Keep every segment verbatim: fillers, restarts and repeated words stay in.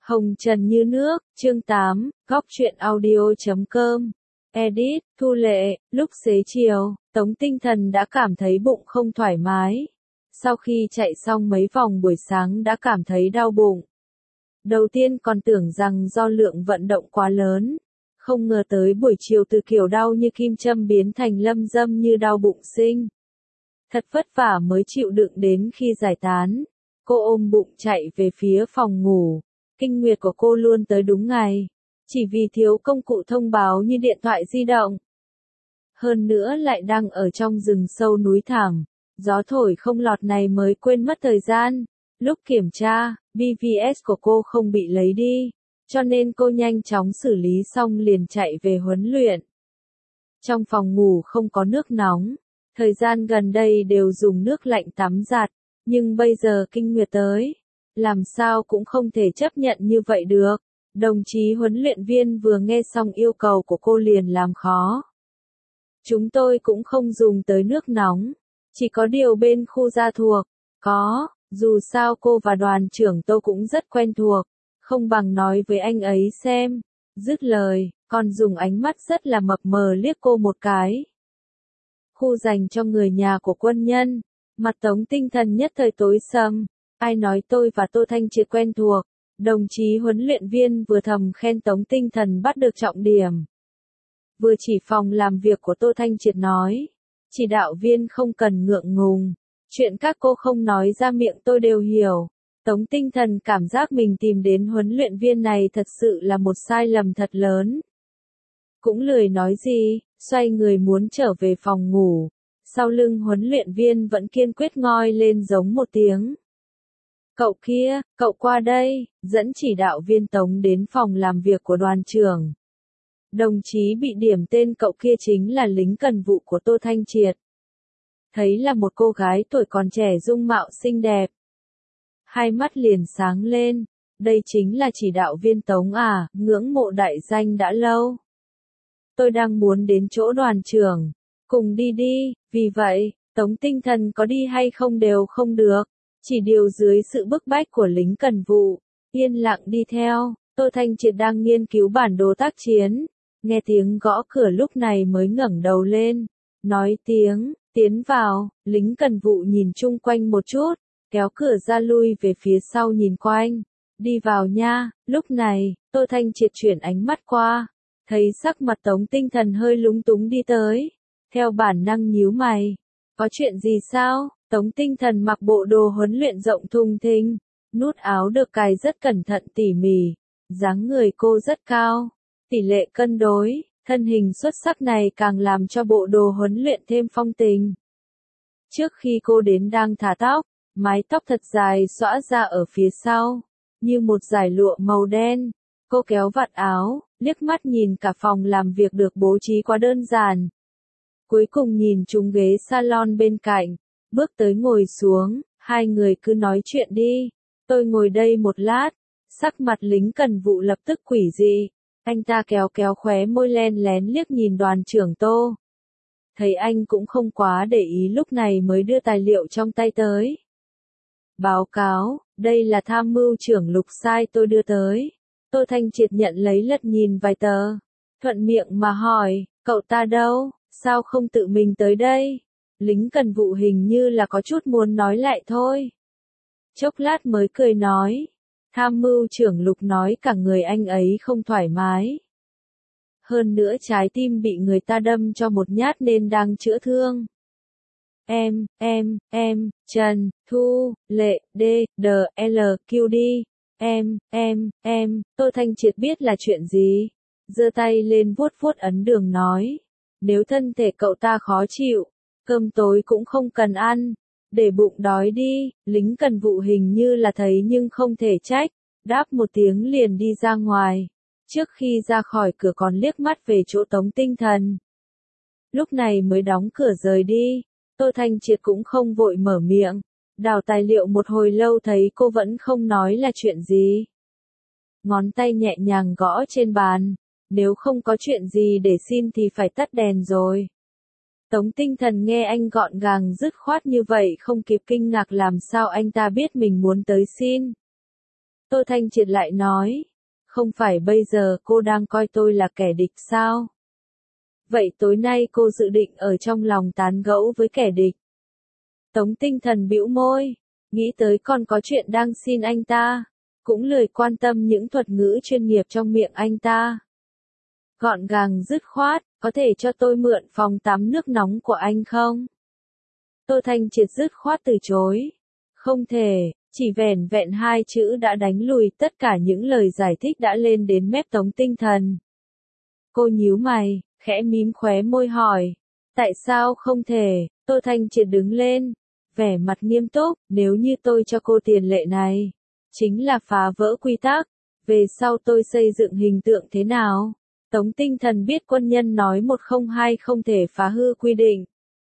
Hồng trần như nước, chương tám, góc truyện audio chấm com. Edit, Thu Lệ, lúc xế chiều, Tống Tinh Thần đã cảm thấy bụng không thoải mái. Sau khi chạy xong mấy vòng buổi sáng đã cảm thấy đau bụng. Đầu tiên còn tưởng rằng do lượng vận động quá lớn. Không ngờ tới buổi chiều từ kiểu đau như kim châm biến thành lâm dâm như đau bụng sinh. Thật vất vả mới chịu đựng đến khi giải tán. Cô ôm bụng chạy về phía phòng ngủ. Kinh nguyệt của cô luôn tới đúng ngày. Chỉ vì thiếu công cụ thông báo như điện thoại di động. Hơn nữa lại đang ở trong rừng sâu núi thẳm. Gió thổi không lọt này mới quên mất thời gian. Lúc kiểm tra, bê vê ét của cô không bị lấy đi. Cho nên cô nhanh chóng xử lý xong liền chạy về huấn luyện. Trong phòng ngủ không có nước nóng. Thời gian gần đây đều dùng nước lạnh tắm giặt. Nhưng bây giờ kinh nguyệt tới. Làm sao cũng không thể chấp nhận như vậy được. Đồng chí huấn luyện viên vừa nghe xong yêu cầu của cô liền làm khó. Chúng tôi cũng không dùng tới nước nóng. Chỉ có điều bên khu gia thuộc. Có, dù sao cô và đoàn trưởng tôi cũng rất quen thuộc. Không bằng nói với anh ấy xem. Dứt lời, còn dùng ánh mắt rất là mập mờ liếc cô một cái. Khu dành cho người nhà của quân nhân. Mặt Tống Tinh Thần nhất thời tối sầm. Ai nói tôi và Tô Thanh Triệt quen thuộc. Đồng chí huấn luyện viên vừa thầm khen Tống Tinh Thần bắt được trọng điểm. Vừa chỉ phòng làm việc của Tô Thanh Triệt nói. Chỉ đạo viên không cần ngượng ngùng. Chuyện các cô không nói ra miệng tôi đều hiểu. Tống Tinh Thần cảm giác mình tìm đến huấn luyện viên này thật sự là một sai lầm thật lớn. Cũng lười nói gì, xoay người muốn trở về phòng ngủ. Sau lưng huấn luyện viên vẫn kiên quyết ngoi lên giống một tiếng. Cậu kia, cậu qua đây, dẫn chỉ đạo viên Tống đến phòng làm việc của đoàn trưởng. Đồng chí bị điểm tên cậu kia chính là lính cần vụ của Tô Thanh Triệt. Thấy là một cô gái tuổi còn trẻ dung mạo xinh đẹp. Hai mắt liền sáng lên, đây chính là chỉ đạo viên Tống à, ngưỡng mộ đại danh đã lâu. Tôi đang muốn đến chỗ đoàn trưởng, cùng đi đi, vì vậy, Tống Tinh Thần có đi hay không đều không được. Chỉ điều dưới sự bức bách của lính cần vụ, yên lặng đi theo, Tô Thanh Triệt đang nghiên cứu bản đồ tác chiến, nghe tiếng gõ cửa lúc này mới ngẩng đầu lên, nói tiếng, tiến vào, lính cần vụ nhìn chung quanh một chút, kéo cửa ra lui về phía sau nhìn quanh, đi vào nha, lúc này, Tô Thanh Triệt chuyển ánh mắt qua, thấy sắc mặt Tống Tinh Thần hơi lúng túng đi tới, theo bản năng nhíu mày, có chuyện gì sao? Tống Tinh Thần mặc bộ đồ huấn luyện rộng thùng thình, nút áo được cài rất cẩn thận tỉ mỉ, dáng người cô rất cao, tỷ lệ cân đối, thân hình xuất sắc này càng làm cho bộ đồ huấn luyện thêm phong tình. Trước khi cô đến đang thả tóc, mái tóc thật dài xõa ra ở phía sau, như một dải lụa màu đen, cô kéo vạt áo, liếc mắt nhìn cả phòng làm việc được bố trí quá đơn giản. Cuối cùng nhìn trúng ghế salon bên cạnh. Bước tới ngồi xuống, hai người cứ nói chuyện đi. Tôi ngồi đây một lát, sắc mặt lính cần vụ lập tức quỷ dị. Anh ta kéo kéo khóe môi len lén liếc nhìn đoàn trưởng Tô. Thấy anh cũng không quá để ý lúc này mới đưa tài liệu trong tay tới. Báo cáo, đây là tham mưu trưởng Lục sai tôi đưa tới. Tô Thanh Triệt nhận lấy lật nhìn vài tờ. Thuận miệng mà hỏi, cậu ta đâu, sao không tự mình tới đây? Lính cần vụ hình như là có chút muốn nói lại thôi. Chốc lát mới cười nói. Tham mưu trưởng Lục nói cả người anh ấy không thoải mái. Hơn nữa trái tim bị người ta đâm cho một nhát nên đang chữa thương. Em, em, em, Trần, Thu, Lệ, D, D, L, Q đi. Em, em, em, Tô Thanh Triệt biết là chuyện gì. Giơ tay lên vuốt vuốt ấn đường nói. Nếu thân thể cậu ta khó chịu. Cơm tối cũng không cần ăn, để bụng đói đi, lính cần vụ hình như là thấy nhưng không thể trách, đáp một tiếng liền đi ra ngoài, trước khi ra khỏi cửa còn liếc mắt về chỗ Tống Tinh Thần. Lúc này mới đóng cửa rời đi, Tô Thanh Triệt cũng không vội mở miệng, đào tài liệu một hồi lâu thấy cô vẫn không nói là chuyện gì. Ngón tay nhẹ nhàng gõ trên bàn, nếu không có chuyện gì để xin thì phải tắt đèn rồi. Tống Tinh Thần nghe anh gọn gàng dứt khoát như vậy không kịp kinh ngạc làm sao anh ta biết mình muốn tới xin. Tô Thanh Triệt lại nói, không phải bây giờ cô đang coi tôi là kẻ địch sao? Vậy tối nay cô dự định ở trong lòng tán gẫu với kẻ địch. Tống Tinh Thần bĩu môi, nghĩ tới còn có chuyện đang xin anh ta, cũng lười quan tâm những thuật ngữ chuyên nghiệp trong miệng anh ta. Gọn gàng dứt khoát, có thể cho tôi mượn phòng tắm nước nóng của anh không? Tô Thanh Triệt dứt khoát từ chối. Không thể, chỉ vẻn vẹn hai chữ đã đánh lùi tất cả những lời giải thích đã lên đến mép Tống Tinh Thần. Cô nhíu mày, khẽ mím khóe môi hỏi, tại sao không thể? Tô Thanh Triệt đứng lên, vẻ mặt nghiêm túc, nếu như tôi cho cô tiền lệ này, chính là phá vỡ quy tắc, về sau tôi xây dựng hình tượng thế nào? Tống Tinh Thần biết quân nhân nói một không hai không thể phá hư quy định.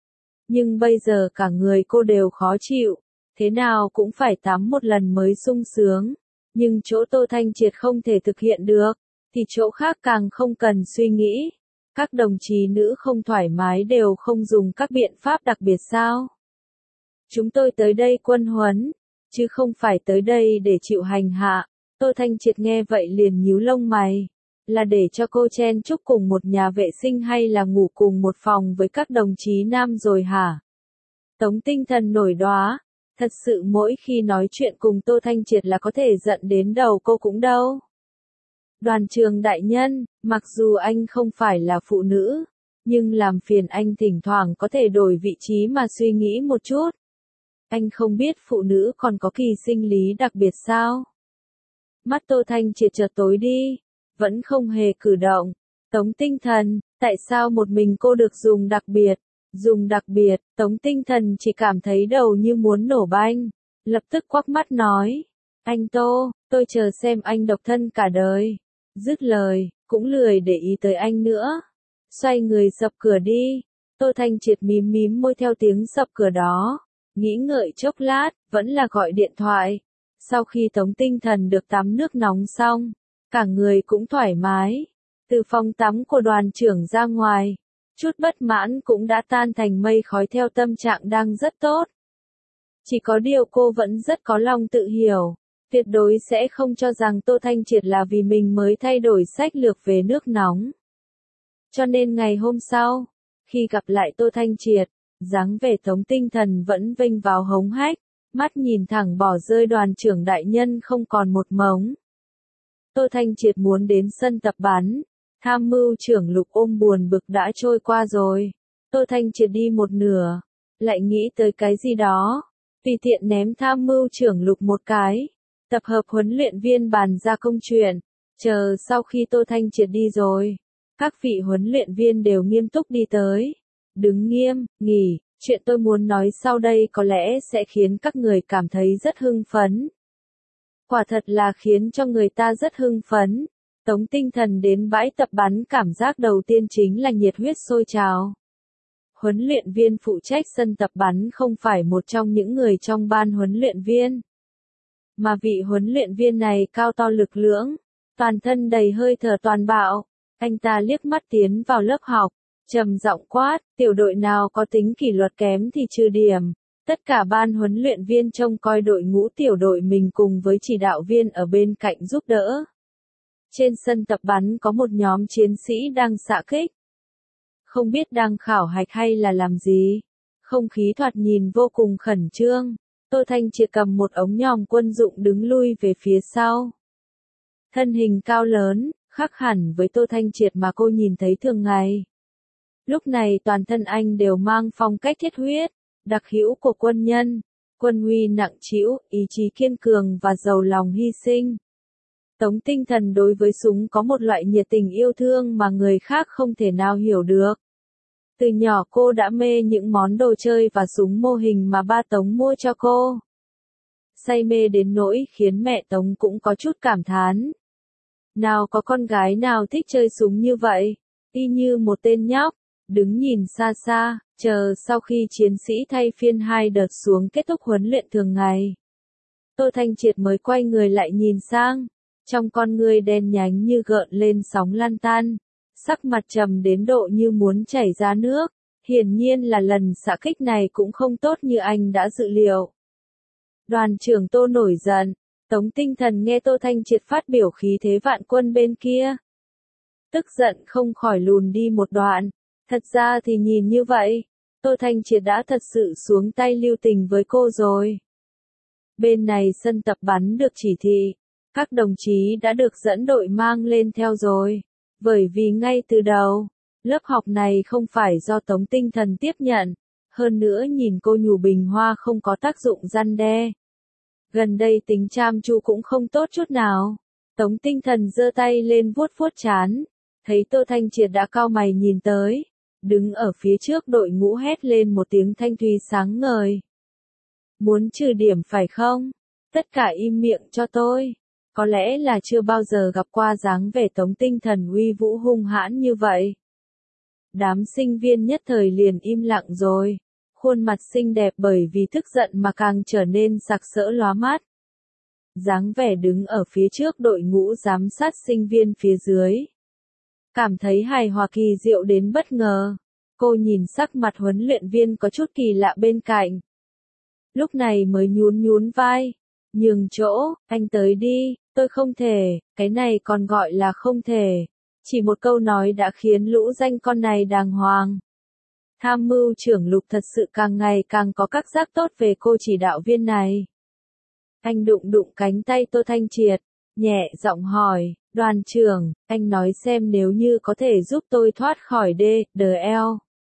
Nhưng bây giờ cả người cô đều khó chịu, thế nào cũng phải tắm một lần mới sung sướng, nhưng chỗ Tô Thanh Triệt không thể thực hiện được, thì chỗ khác càng không cần suy nghĩ. Các đồng chí nữ không thoải mái đều không dùng các biện pháp đặc biệt sao? Chúng tôi tới đây quân huấn, chứ không phải tới đây để chịu hành hạ. Tô Thanh Triệt nghe vậy liền nhíu lông mày, là để cho cô chen chúc cùng một nhà vệ sinh hay là ngủ cùng một phòng với các đồng chí nam rồi hả? Tống Tinh Thần nổi đoá, thật sự mỗi khi nói chuyện cùng Tô Thanh Triệt là có thể giận đến đầu cô cũng đâu. Đoàn trường đại nhân, mặc dù anh không phải là phụ nữ, nhưng làm phiền anh thỉnh thoảng có thể đổi vị trí mà suy nghĩ một chút. Anh không biết phụ nữ còn có kỳ sinh lý đặc biệt sao? Mắt Tô Thanh Triệt chợt tối đi, vẫn không hề cử động. Tống Tinh Thần, tại sao một mình cô được dùng đặc biệt? Dùng đặc biệt, Tống Tinh Thần chỉ cảm thấy đầu như muốn nổ banh, lập tức quắc mắt nói, anh Tô, tôi chờ xem anh độc thân cả đời. Dứt lời, cũng lười để ý tới anh nữa. Xoay người sập cửa đi. Tô Thanh Triệt mím mím môi theo tiếng sập cửa đó, nghĩ ngợi chốc lát, vẫn là gọi điện thoại. Sau khi Tống Tinh Thần được tắm nước nóng xong, cả người cũng thoải mái, từ phòng tắm của đoàn trưởng ra ngoài, chút bất mãn cũng đã tan thành mây khói theo tâm trạng đang rất tốt. Chỉ có điều cô vẫn rất có lòng tự hiểu, tuyệt đối sẽ không cho rằng Tô Thanh Triệt là vì mình mới thay đổi sách lược về nước nóng. Cho nên ngày hôm sau, khi gặp lại Tô Thanh Triệt, dáng vẻ Tống Tinh Thần vẫn vênh vào hống hách, mắt nhìn thẳng bỏ rơi đoàn trưởng đại nhân không còn một mống. Tô Thanh Triệt muốn đến sân tập bắn, tham mưu trưởng Lục ôm buồn bực đã trôi qua rồi. Tô Thanh Triệt đi một nửa, lại nghĩ tới cái gì đó, tùy tiện ném tham mưu trưởng Lục một cái, tập hợp huấn luyện viên bàn ra công chuyện, chờ sau khi Tô Thanh Triệt đi rồi, các vị huấn luyện viên đều nghiêm túc đi tới. Đứng nghiêm, nghỉ, chuyện tôi muốn nói sau đây có lẽ sẽ khiến các người cảm thấy rất hưng phấn. Quả thật là khiến cho người ta rất hưng phấn. Tống Tinh Thần đến bãi tập bắn cảm giác đầu tiên chính là nhiệt huyết sôi trào. Huấn luyện viên phụ trách sân tập bắn không phải một trong những người trong ban huấn luyện viên, mà vị huấn luyện viên này cao to lực lưỡng, toàn thân đầy hơi thở toàn bạo. Anh ta liếc mắt tiến vào lớp học, trầm giọng quát, tiểu đội nào có tính kỷ luật kém thì trừ điểm. Tất cả ban huấn luyện viên trông coi đội ngũ tiểu đội mình cùng với chỉ đạo viên ở bên cạnh giúp đỡ. Trên sân tập bắn có một nhóm chiến sĩ đang xạ kích. Không biết đang khảo hạch hay là làm gì. Không khí thoạt nhìn vô cùng khẩn trương. Tô Thanh Triệt cầm một ống nhòm quân dụng đứng lui về phía sau. Thân hình cao lớn, khác hẳn với Tô Thanh Triệt mà cô nhìn thấy thường ngày. Lúc này toàn thân anh đều mang phong cách thiết huyết, đặc hữu của quân nhân, quân uy nặng trĩu, ý chí kiên cường và giàu lòng hy sinh. Tống Tinh Thần đối với súng có một loại nhiệt tình yêu thương mà người khác không thể nào hiểu được. Từ nhỏ cô đã mê những món đồ chơi và súng mô hình mà ba Tống mua cho cô. Say mê đến nỗi khiến mẹ Tống cũng có chút cảm thán. Nào có con gái nào thích chơi súng như vậy, y như một tên nhóc, đứng nhìn xa xa, chờ sau khi chiến sĩ thay phiên hai đợt xuống kết thúc huấn luyện thường ngày. Tô Thanh Triệt mới quay người lại nhìn sang, trong con người đen nhánh như gợn lên sóng lan tan, sắc mặt trầm đến độ như muốn chảy ra nước, hiển nhiên là lần xạ kích này cũng không tốt như anh đã dự liệu. Đoàn trưởng Tô nổi giận, Tống Tinh Thần nghe Tô Thanh Triệt phát biểu khí thế vạn quân bên kia. Tức giận không khỏi lùn đi một đoạn. Thật ra thì nhìn như vậy, Tô Thanh Triệt đã thật sự xuống tay lưu tình với cô rồi. Bên này sân tập bắn được chỉ thị, các đồng chí đã được dẫn đội mang lên theo rồi. Bởi vì ngay từ đầu, lớp học này không phải do Tống Tinh Thần tiếp nhận, hơn nữa nhìn cô nhủ bình hoa không có tác dụng răn đe. Gần đây tính cham chu cũng không tốt chút nào. Tống Tinh Thần giơ tay lên vuốt vuốt trán, thấy Tô Thanh Triệt đã cau mày nhìn tới, đứng ở phía trước đội ngũ hét lên một tiếng thanh thúy sáng ngời. Muốn trừ điểm phải không? Tất cả im miệng cho tôi. Có lẽ là chưa bao giờ gặp qua dáng vẻ Tống Tinh Thần uy vũ hung hãn như vậy. Đám sinh viên nhất thời liền im lặng rồi, khuôn mặt xinh đẹp bởi vì tức giận mà càng trở nên sặc sỡ lóa mắt. Dáng vẻ đứng ở phía trước đội ngũ giám sát sinh viên phía dưới. Cảm thấy hài hòa kỳ diệu đến bất ngờ. Cô nhìn sắc mặt huấn luyện viên có chút kỳ lạ bên cạnh. Lúc này mới nhún nhún vai. Nhường chỗ, anh tới đi, tôi không thể, cái này còn gọi là không thể. Chỉ một câu nói đã khiến lũ danh con này đàng hoàng. Tham mưu trưởng Lục thật sự càng ngày càng có các giác tốt về cô chỉ đạo viên này. Anh đụng đụng cánh tay Tô Thanh Triệt, nhẹ giọng hỏi, đoàn trưởng, anh nói xem nếu như có thể giúp tôi thoát khỏi D, D L.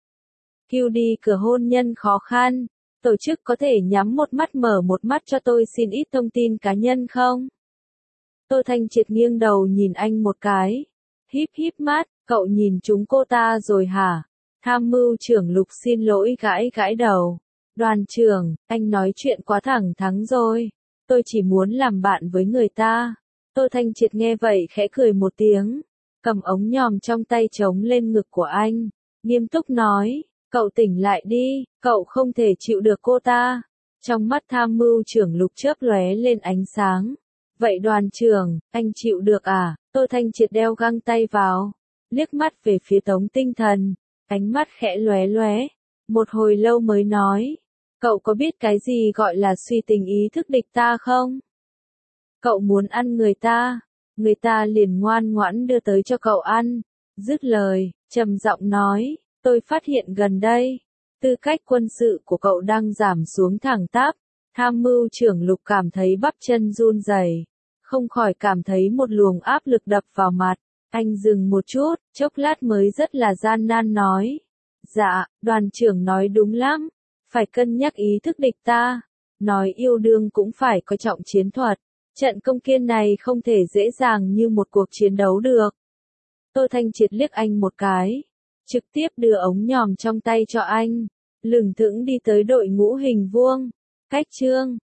Q đi cửa hôn nhân khó khăn, tổ chức có thể nhắm một mắt mở một mắt cho tôi xin ít thông tin cá nhân không? Tô Thanh Triệt nghiêng đầu nhìn anh một cái, híp híp mắt, cậu nhìn chúng cô ta rồi hả? Tham mưu trưởng Lục xin lỗi gãi gãi đầu. Đoàn trưởng, anh nói chuyện quá thẳng thắn rồi. Tôi chỉ muốn làm bạn với người ta. Tô Thanh Triệt nghe vậy khẽ cười một tiếng. Cầm ống nhòm trong tay chống lên ngực của anh. Nghiêm túc nói, cậu tỉnh lại đi, cậu không thể chịu được cô ta. Trong mắt tham mưu trưởng Lục chớp lóe lên ánh sáng. Vậy đoàn trưởng, anh chịu được à? Tô Thanh Triệt đeo găng tay vào. Liếc mắt về phía Tống Tinh Thần. Ánh mắt khẽ lóe lóe, một hồi lâu mới nói, cậu có biết cái gì gọi là suy tình ý thức địch ta không? Cậu muốn ăn người ta, người ta liền ngoan ngoãn đưa tới cho cậu ăn. Dứt lời, trầm giọng nói, tôi phát hiện gần đây, tư cách quân sự của cậu đang giảm xuống thẳng tắp. Tham mưu trưởng Lục cảm thấy bắp chân run rẩy, không khỏi cảm thấy một luồng áp lực đập vào mặt. Anh dừng một chút, chốc lát mới rất là gian nan nói. Dạ, đoàn trưởng nói đúng lắm. Phải cân nhắc ý thức địch ta. Nói yêu đương cũng phải coi trọng chiến thuật. Trận công kiên này không thể dễ dàng như một cuộc chiến đấu được. Tô Thanh Triệt liếc anh một cái. Trực tiếp đưa ống nhòm trong tay cho anh. Lửng thững đi tới đội ngũ hình vuông. Cách chương.